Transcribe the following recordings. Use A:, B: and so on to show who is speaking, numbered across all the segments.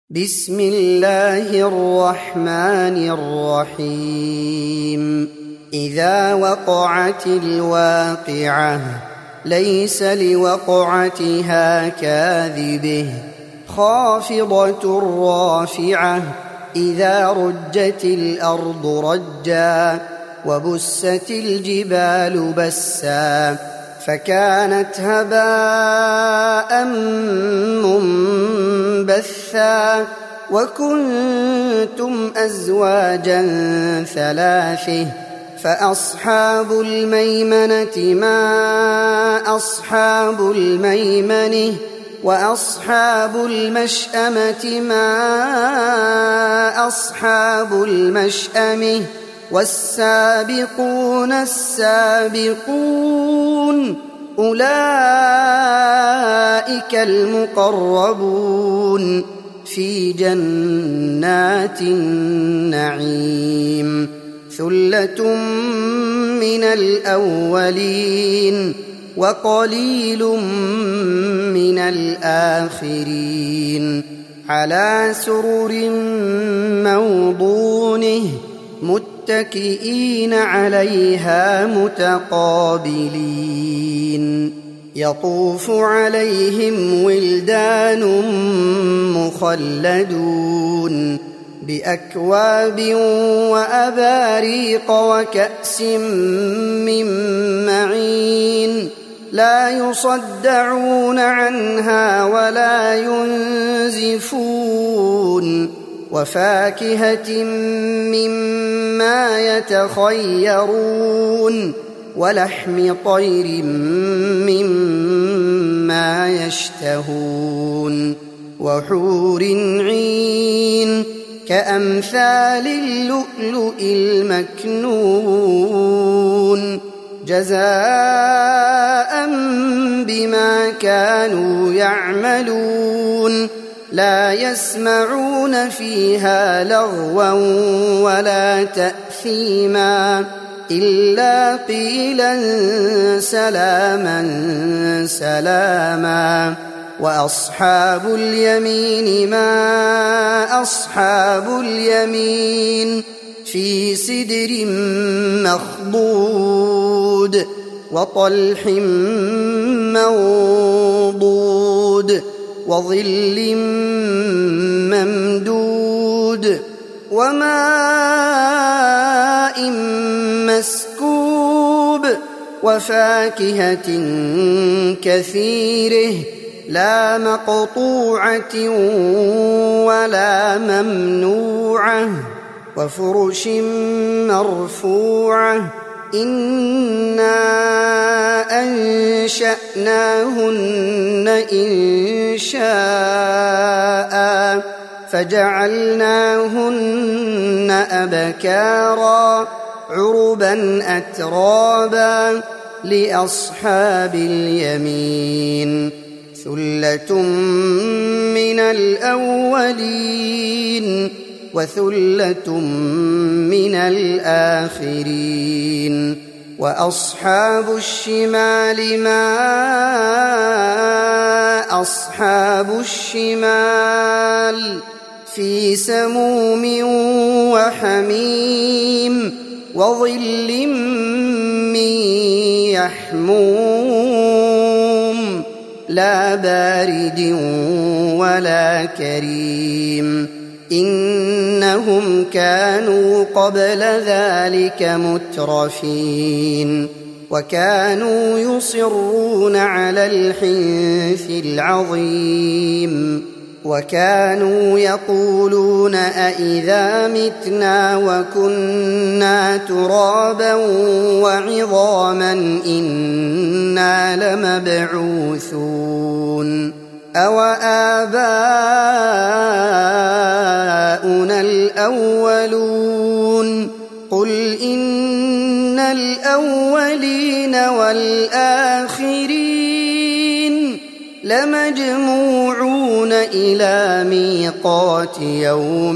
A: بسم الله الرحمن الرحيم إذا وقعت الواقعة ليس لوقعتها كاذبة خافضة رافعة إذا رجت الأرض رجا وبست الجبال بسا فكانت هباء منبثا وكنتم أزواجا ثلاثة فأصحاب الميمنة ما أصحاب الميمنة وأصحاب المشأمة ما أصحاب المشأمة والسابقون السابقون أولئك المقربون في جنات النعيم ثلة من الأولين وقليل من الآخرين على سرر موضونه متكئين عليها متقابلين يطوف عليهم ولدان مخلدون بأكواب وأباريق وكأس من معين لا يصدعون عنها ولا ينزفون وفاكهة مما يتخيرون ولحم طير مما يشتهون وحور عين كأمثال اللؤلؤ المكنون جزاء بما كانوا يعملون لا يسمعون فيها لغوا ولا تأثيما إلا قيلا سلاما سلاما وأصحاب اليمين ما أصحاب اليمين في سدر مخضود وطلح منضود وظل ممدود وماء مسكوب وفاكهة كثيرة لا مقطوعة ولا ممنوعة وفرش مرفوعة إنا أنشأناهن إنشاء فجعلناهن أبكارا عربا أترابا لأصحاب اليمين ثلة من الأولين وثلة من الآخرين وأصحاب الشمال ما أصحاب الشمال في سموم وحميم وظل من يحموم لا بارد ولا كريم إنهم كانوا قبل ذلك مترفين وكانوا يصرون على الحنث العظيم وكانوا يقولون أئذا متنا وكنا ترابا وعظاما إنا لمبعوثون أوآباؤنا الأولون قل إن الأولين والآخرين لمجموعون إلى ميقات يوم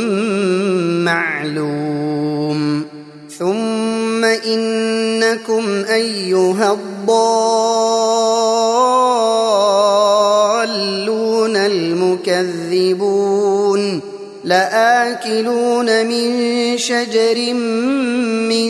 A: معلوم ثم إنكم أيها الضالون المكذبون لآكلون من شجر من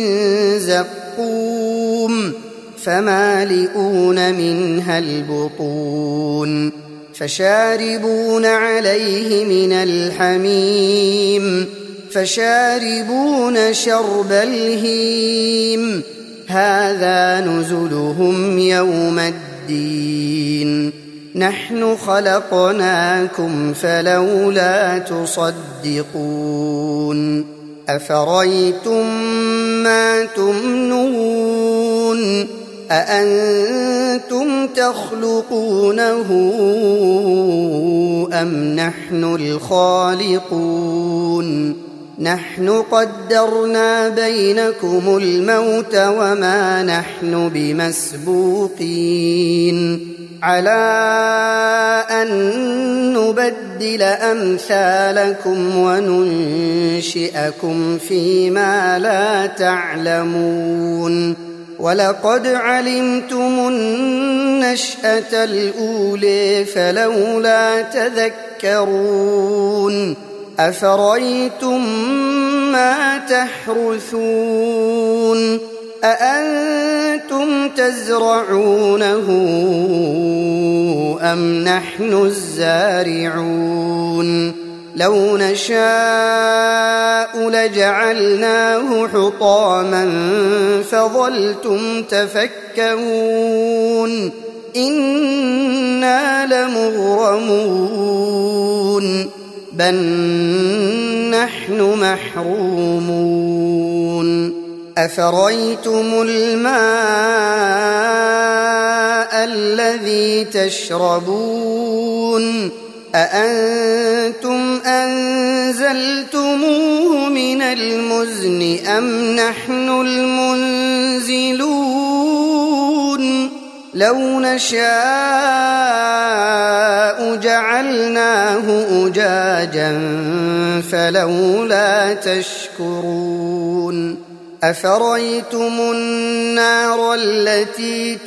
A: زقوم فمالئون منها البطون فشاربون عليه من الحميم فشاربون شرب الهيم هذا نزلهم يوم الدين نحن خلقناكم فلولا تصدقون أفرأيتم ما تمنون أأنتم تخلقونه أم نحن الخالقون نحن قدرنا بينكم الموت وما نحن بمسبوقين على أن نبدل أمثالكم وننشئكم فيما لا تعلمون ولقد علمتم النشأة الأولى فلولا تذكرون أفرأيتم ما تحرثون أأنتم تزرعونه أم نحن الزارعون لو نشاء لجعلناه حطاما فظلتم تفكهون إنا لمغرمون بل نحن محرومون أفرأيتم الماء الذي تشربون أأنتم أنزلتموه من المزن أم نحن المنزلون لو نشاء جعلناه أجاجا فلولا تشكرون أفرأيتم النار التي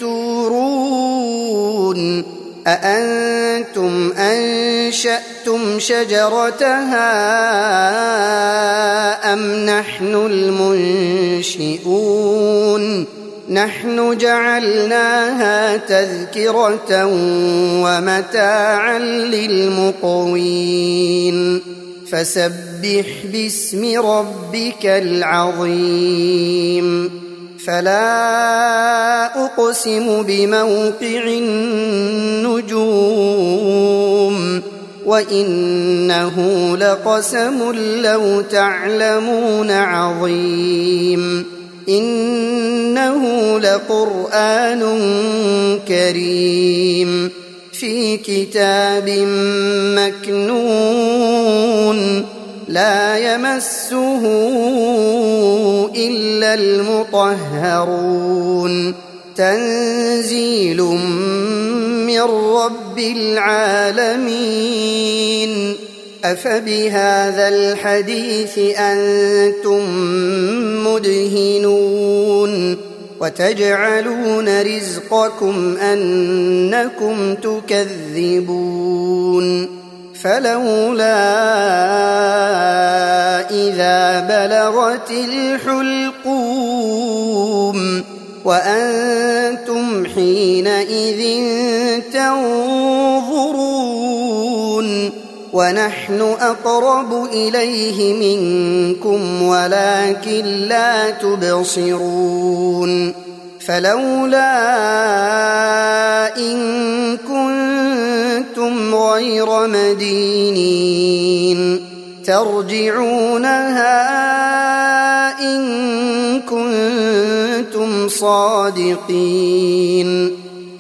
A: تورون أأنتم أنشأتم شجرتها أم نحن المنشئون نحن جعلناها تذكرة ومتاعا للمقوين فسبح باسم ربك العظيم فلا أقسم بموقع النجوم وإنه لقسم لو تعلمون عظيم إنه لقرآن كريم في كتاب مكنون لا يمسه إلا المطهرون تنزيل من رب العالمين أفبهذا الحديث أنتم مدهنون وتجعلون رزقكم أنكم تكذبون فلولا إذا بلغت الحلقوم وأنتم حينئذ تنظرون ونحن أقرب إليه منكم ولكن لا تبصرون فلولا إن كنتم غير مدينين ترجعونها إن كنتم صادقين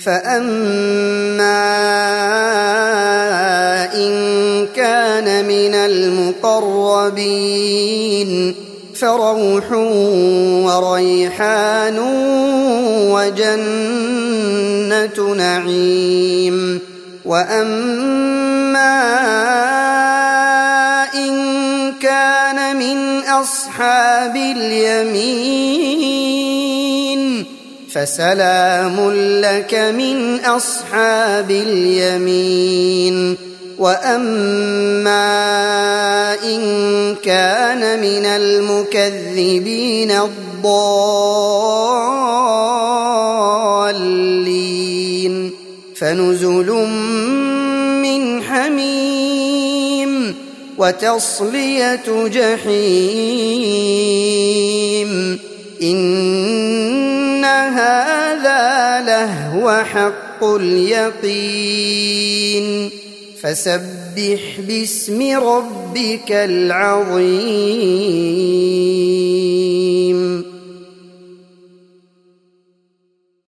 A: فأما إن كان من المقربين فروح وريحان وجنة نعيم وأما إن كان من أصحاب اليمين فسلام لك من أصحاب اليمين وأما إن كان من المكذبين الضالين فنزل من حميم وتصلية جحيم إن هذا لهو حق اليقين فسبح باسم ربك العظيم.